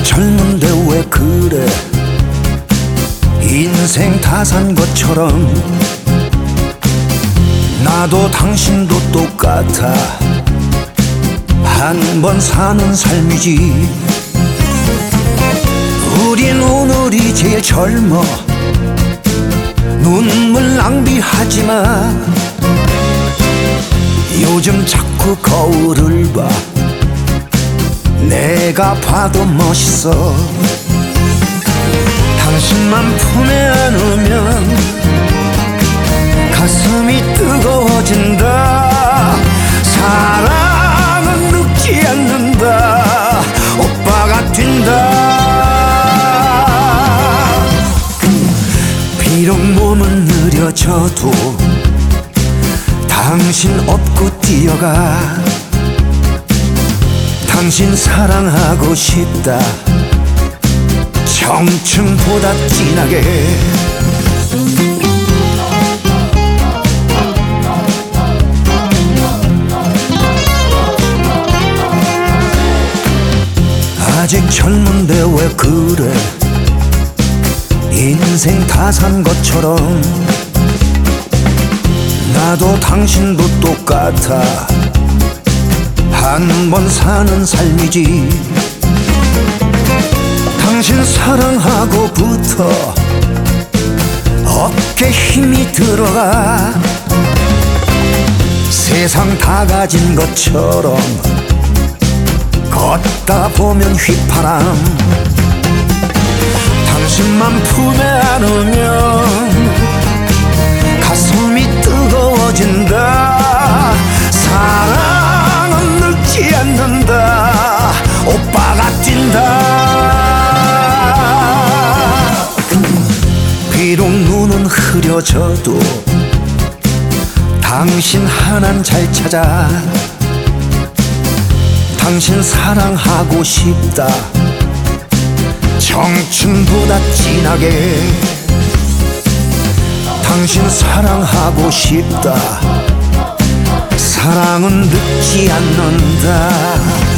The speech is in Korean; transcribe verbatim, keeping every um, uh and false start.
젊은데 왜 그래. 인생 다 산 것처럼 나도 당신도 똑같아. 한 번 사는 삶이지. 우린 오늘이 제일 젊어. 눈물 낭비하지마. 요즘 자꾸 거울을 봐. 내가 봐도 멋있어. 당신만 품에 안으면 가슴이 뜨거워진다. 사랑은 늙지 않는다. 오빠가 뛴다. 비록 몸은 느려져도 당신 업고 뛰어가. 당신 사랑하고 싶다. 청춘보다 진하게. 아직 젊은데 왜 그래. 인생 다 산 것처럼 나도 당신도 똑같아. 한 번 사는 삶이지. 당신 사랑하고부터 어깨 힘이 들어가. 세상 다 가진 것처럼 걷다 보면 휘파람. 당신만 품에 안으면 가슴이 뜨거워진다. 사랑은 늙지 않는다. 오빠가 뛴다. 비록 눈은 흐려져도 당신 하나는 잘 찾아. 당신 사랑하고 싶다. 청춘보다 진하게. 당신 사랑하고 싶다. 사랑은 늙지 않는다.